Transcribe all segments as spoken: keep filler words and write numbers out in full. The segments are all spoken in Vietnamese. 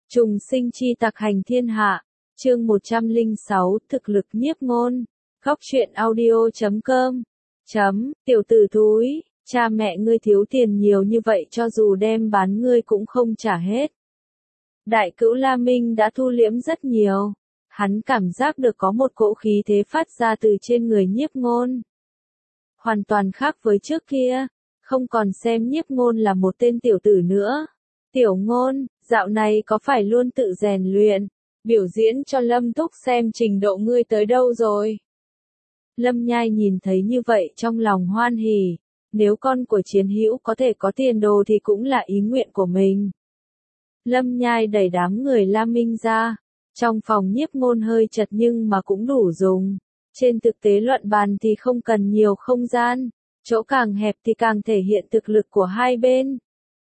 Trùng sinh chi tặc hành thiên hạ, chương một trăm lẻ sáu, thực lực nhiếp ngôn, góc truyện audio chấm com, chấm, tiểu tử thúi, cha mẹ ngươi thiếu tiền nhiều như vậy cho dù đem bán ngươi cũng không trả hết. Đại cữu La Minh đã thu liễm rất nhiều, hắn cảm giác được có một cỗ khí thế phát ra từ trên người nhiếp ngôn. Hoàn toàn khác với trước kia, không còn xem nhiếp ngôn là một tên tiểu tử nữa. Tiểu ngôn, dạo này có phải luôn tự rèn luyện, biểu diễn cho Lâm Thúc xem trình độ ngươi tới đâu rồi? Lâm Nhai nhìn thấy như vậy trong lòng hoan hỉ, nếu con của chiến hữu có thể có tiền đồ thì cũng là ý nguyện của mình. Lâm Nhai đẩy đám người La Minh ra, trong phòng nhiếp ngôn hơi chật nhưng mà cũng đủ dùng. Trên thực tế luận bàn thì không cần nhiều không gian, chỗ càng hẹp thì càng thể hiện thực lực của hai bên.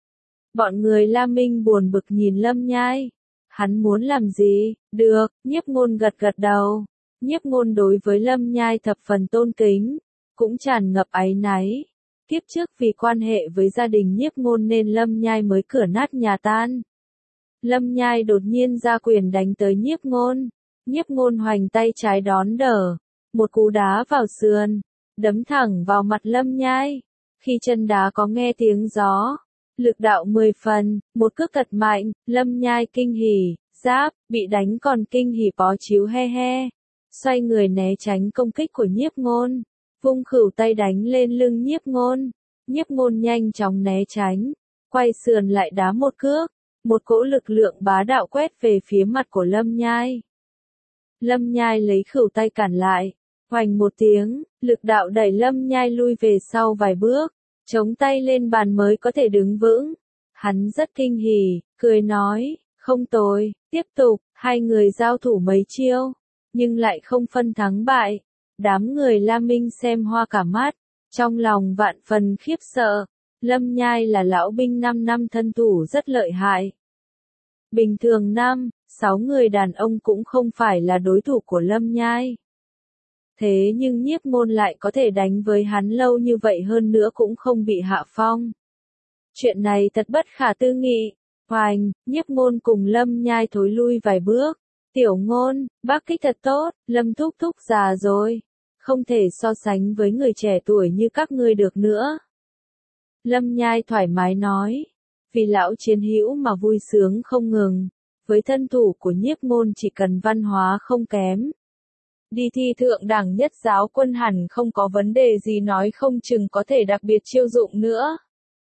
Bọn người La Minh buồn bực nhìn Lâm Nhai. Hắn muốn làm gì? Được, nhiếp ngôn gật gật đầu. Nhiếp ngôn đối với Lâm Nhai thập phần tôn kính, cũng tràn ngập áy náy. Kiếp trước vì quan hệ với gia đình nhiếp ngôn nên Lâm Nhai mới cửa nát nhà tan. Lâm Nhai đột nhiên ra quyền đánh tới nhiếp ngôn. Nhiếp ngôn hoành tay trái đón đỡ. Một cú đá vào sườn, đấm thẳng vào mặt Lâm Nhai. Khi chân đá có nghe tiếng gió, lực đạo mười phần, một cước thật mạnh, Lâm Nhai kinh hỉ, giáp, bị đánh còn kinh hỉ bó chíu he he. Xoay người né tránh công kích của nhiếp ngôn, vung khửu tay đánh lên lưng nhiếp ngôn. Nhiếp ngôn nhanh chóng né tránh, quay sườn lại đá một cước, một cỗ lực lượng bá đạo quét về phía mặt của Lâm Nhai. Lâm Nhai lấy khửu tay cản lại, hoành một tiếng, lực đạo đẩy Lâm Nhai lui về sau vài bước, chống tay lên bàn mới có thể đứng vững. Hắn rất kinh hỉ, cười nói, không tồi, tiếp tục, hai người giao thủ mấy chiêu, nhưng lại không phân thắng bại. Đám người La Minh xem hoa cả mắt, trong lòng vạn phần khiếp sợ. Lâm Nhai là lão binh năm năm thân thủ rất lợi hại. Bình thường năm, sáu người đàn ông cũng không phải là đối thủ của Lâm Nhai. Thế nhưng nhiếp ngôn lại có thể đánh với hắn lâu như vậy hơn nữa cũng không bị hạ phong. Chuyện này thật bất khả tư nghị. Hoành, nhiếp ngôn cùng Lâm Nhai thối lui vài bước. Tiểu ngôn, bác kích thật tốt, Lâm thúc thúc già rồi. Không thể so sánh với người trẻ tuổi như các ngươi được nữa. Lâm Nhai thoải mái nói. Vì lão chiến hữu mà vui sướng không ngừng. Với thân thủ của nhiếp ngôn chỉ cần văn hóa không kém. Đi thi thượng đẳng nhất giáo quân hẳn không có vấn đề gì, nói không chừng có thể đặc biệt chiêu dụng nữa.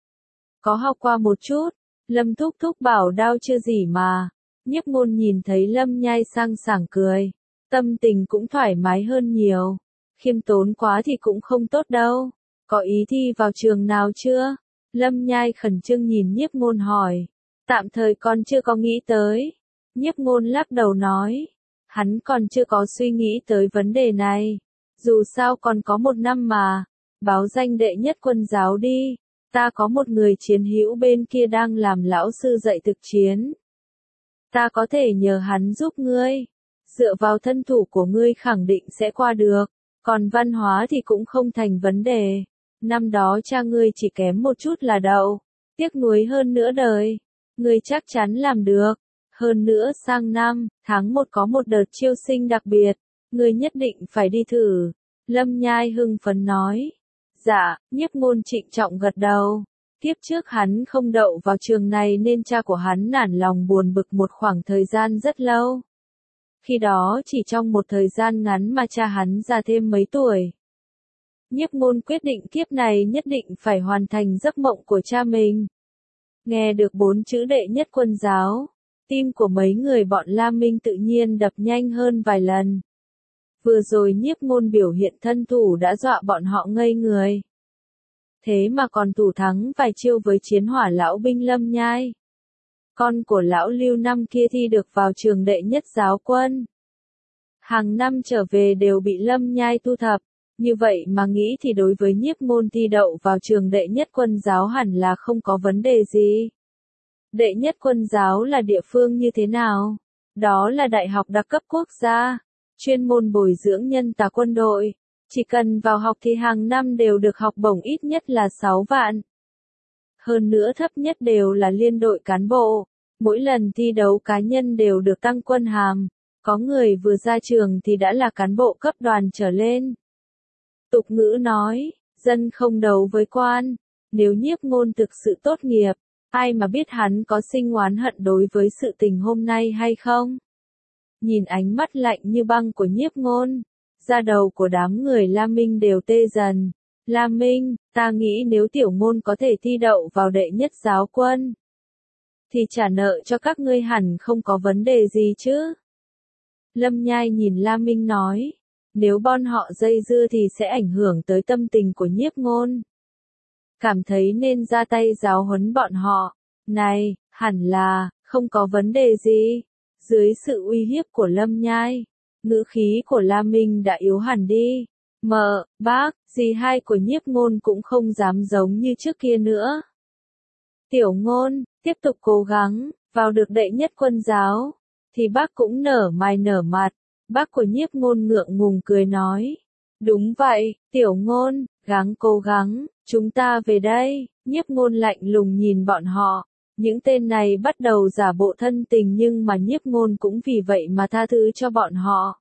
Có học qua một chút, Lâm thúc thúc bảo đao chưa gì mà. Nhiếp ngôn nhìn thấy Lâm Nhai sang sảng cười, tâm tình cũng thoải mái hơn nhiều. Khiêm tốn quá thì cũng không tốt đâu. Có ý thi vào trường nào chưa? Lâm Nhai khẩn trương nhìn nhiếp ngôn hỏi. Tạm thời con chưa có nghĩ tới. Nhiếp ngôn lắc đầu nói. Hắn còn chưa có suy nghĩ tới vấn đề này. Dù sao còn có một năm mà. Báo danh đệ nhất quân giáo đi. Ta có một người chiến hữu bên kia đang làm lão sư dạy thực chiến. Ta có thể nhờ hắn giúp ngươi. Dựa vào thân thủ của ngươi khẳng định sẽ qua được. Còn văn hóa thì cũng không thành vấn đề. Năm đó cha ngươi chỉ kém một chút là đậu. Tiếc nuối hơn nửa đời. Ngươi chắc chắn làm được. Hơn nữa sang năm, tháng một có một đợt chiêu sinh đặc biệt. Ngươi nhất định phải đi thử. Lâm Nhai hưng phấn nói. Dạ, nhiếp ngôn trịnh trọng gật đầu. Tiếp trước hắn không đậu vào trường này nên cha của hắn nản lòng buồn bực một khoảng thời gian rất lâu. Khi đó chỉ trong một thời gian ngắn mà cha hắn già thêm mấy tuổi. Nhiếp ngôn quyết định kiếp này nhất định phải hoàn thành giấc mộng của cha mình. Nghe được bốn chữ đệ nhất quân giáo, tim của mấy người bọn La Minh tự nhiên đập nhanh hơn vài lần. Vừa rồi nhiếp ngôn biểu hiện thân thủ đã dọa bọn họ ngây người. Thế mà còn thủ thắng vài chiêu với chiến hỏa lão binh Lâm Nhai. Con của lão Lưu năm kia thi được vào trường đệ nhất giáo quân. Hàng năm trở về đều bị Lâm Nhai thu thập. Như vậy mà nghĩ thì đối với nhiếp ngôn thi đậu vào trường đệ nhất quân giáo hẳn là không có vấn đề gì. Đệ nhất quân giáo là địa phương như thế nào? Đó là đại học đặc cấp quốc gia, chuyên môn bồi dưỡng nhân tà quân đội. Chỉ cần vào học thì hàng năm đều được học bổng ít nhất là sáu vạn. Hơn nữa thấp nhất đều là liên đội cán bộ. Mỗi lần thi đấu cá nhân đều được tăng quân hàm, có người vừa ra trường thì đã là cán bộ cấp đoàn trở lên. Tục ngữ nói, dân không đấu với quan, nếu Nhiếp Ngôn thực sự tốt nghiệp, ai mà biết hắn có sinh oán hận đối với sự tình hôm nay hay không? Nhìn ánh mắt lạnh như băng của Nhiếp Ngôn, da đầu của đám người La Minh đều tê dần. La Minh, ta nghĩ nếu Tiểu Ngôn có thể thi đậu vào đệ nhất giáo quân, thì trả nợ cho các ngươi hẳn không có vấn đề gì chứ? Lâm Nhai nhìn La Minh nói, nếu bọn họ dây dưa thì sẽ ảnh hưởng tới tâm tình của Nhiếp Ngôn. Cảm thấy nên ra tay giáo huấn bọn họ. Này, hẳn là, không có vấn đề gì. Dưới sự uy hiếp của Lâm Nhai, ngữ khí của La Minh đã yếu hẳn đi. Mợ, bác, dì hai của Nhiếp Ngôn cũng không dám giống như trước kia nữa. Tiểu Ngôn, tiếp tục cố gắng, vào được đệ nhất quân giáo, thì bác cũng nở mày nở mặt. Bác của Nhiếp Ngôn ngượng ngùng cười nói. Đúng vậy, Tiểu Ngôn, gắng cố gắng, chúng ta về đây. Nhiếp Ngôn lạnh lùng nhìn bọn họ. Những tên này bắt đầu giả bộ thân tình nhưng mà Nhiếp Ngôn cũng vì vậy mà tha thứ cho bọn họ.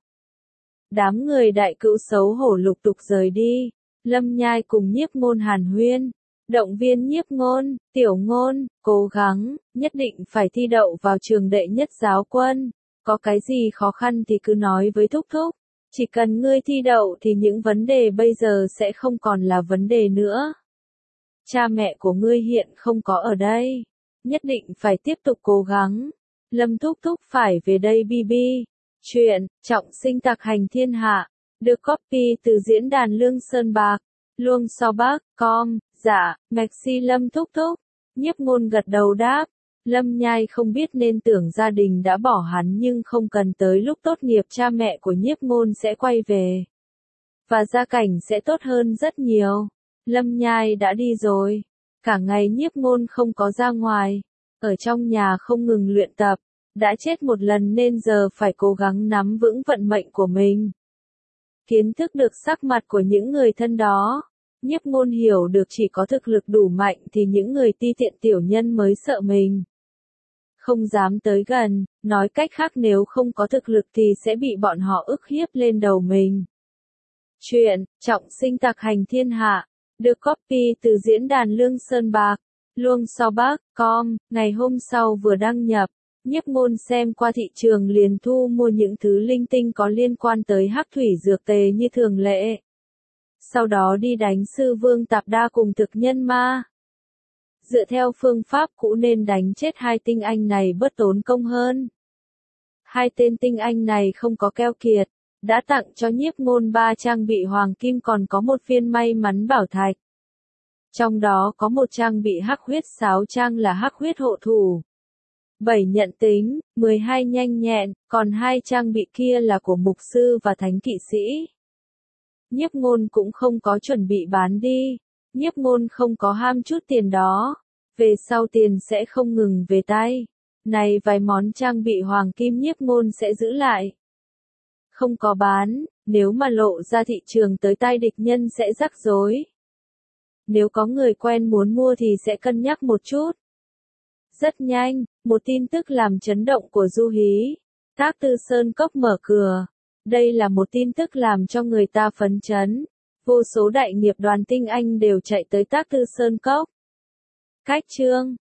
Đám người đại cữu xấu hổ lục tục rời đi. Lâm Nhai cùng Nhiếp Ngôn hàn huyên. Động viên Nhiếp Ngôn, Tiểu Ngôn, cố gắng, nhất định phải thi đậu vào trường đệ nhất giáo quân. Có cái gì khó khăn thì cứ nói với Thúc Thúc. Chỉ cần ngươi thi đậu thì những vấn đề bây giờ sẽ không còn là vấn đề nữa. Cha mẹ của ngươi hiện không có ở đây. Nhất định phải tiếp tục cố gắng. Lâm Thúc Thúc phải về đây bi bi. Chuyện, trọng sinh tạc hành thiên hạ. Được copy từ diễn đàn Lương Sơn Bạc. Luông sau bác, com, dạ, Maxi Lâm Thúc Thúc. Nhiếp Ngôn gật đầu đáp. Lâm Nhai không biết nên tưởng gia đình đã bỏ hắn nhưng không cần tới lúc tốt nghiệp cha mẹ của Nhiếp Ngôn sẽ quay về. Và gia cảnh sẽ tốt hơn rất nhiều. Lâm Nhai đã đi rồi. Cả ngày Nhiếp Ngôn không có ra ngoài. Ở trong nhà không ngừng luyện tập. Đã chết một lần nên giờ phải cố gắng nắm vững vận mệnh của mình. Kiến thức được sắc mặt của những người thân đó. Nhiếp Ngôn hiểu được chỉ có thực lực đủ mạnh thì những người ti tiện tiểu nhân mới sợ mình. Không dám tới gần, nói cách khác nếu không có thực lực thì sẽ bị bọn họ ức hiếp lên đầu mình. Chuyện, trọng sinh tạc hành thiên hạ, được copy từ diễn đàn Lương Sơn Bạc, Luông sau bác, com, ngày hôm sau vừa đăng nhập, Nhiếp Ngôn xem qua thị trường liền thu mua những thứ linh tinh có liên quan tới hắc thủy dược tề như thường lệ. Sau đó đi đánh sư vương Tạp Đa cùng thực nhân ma. Dựa theo phương pháp cũ nên đánh chết hai tinh anh này bớt tốn công hơn. Hai tên tinh anh này không có keo kiệt, đã tặng cho Nhiếp Ngôn ba trang bị hoàng kim còn có một viên may mắn bảo thạch. Trong đó có một trang bị hắc huyết sáu trang là hắc huyết hộ thủ. bảy nhận tính, mười hai nhanh nhẹn, còn hai trang bị kia là của mục sư và thánh kỵ sĩ. Nhiếp Ngôn cũng không có chuẩn bị bán đi. Nhiếp Ngôn không có ham chút tiền đó. Về sau tiền sẽ không ngừng về tay. Này vài món trang bị hoàng kim Nhiếp Ngôn sẽ giữ lại. Không có bán, nếu mà lộ ra thị trường tới tay địch nhân sẽ rắc rối. Nếu có người quen muốn mua thì sẽ cân nhắc một chút. Rất nhanh, một tin tức làm chấn động của Du Hí. Thác Tư Sơn Cốc mở cửa. Đây là một tin tức làm cho người ta phấn chấn. Vô số đại nghiệp đoàn tinh anh đều chạy tới Thác Tư Sơn Cốc. Cách chương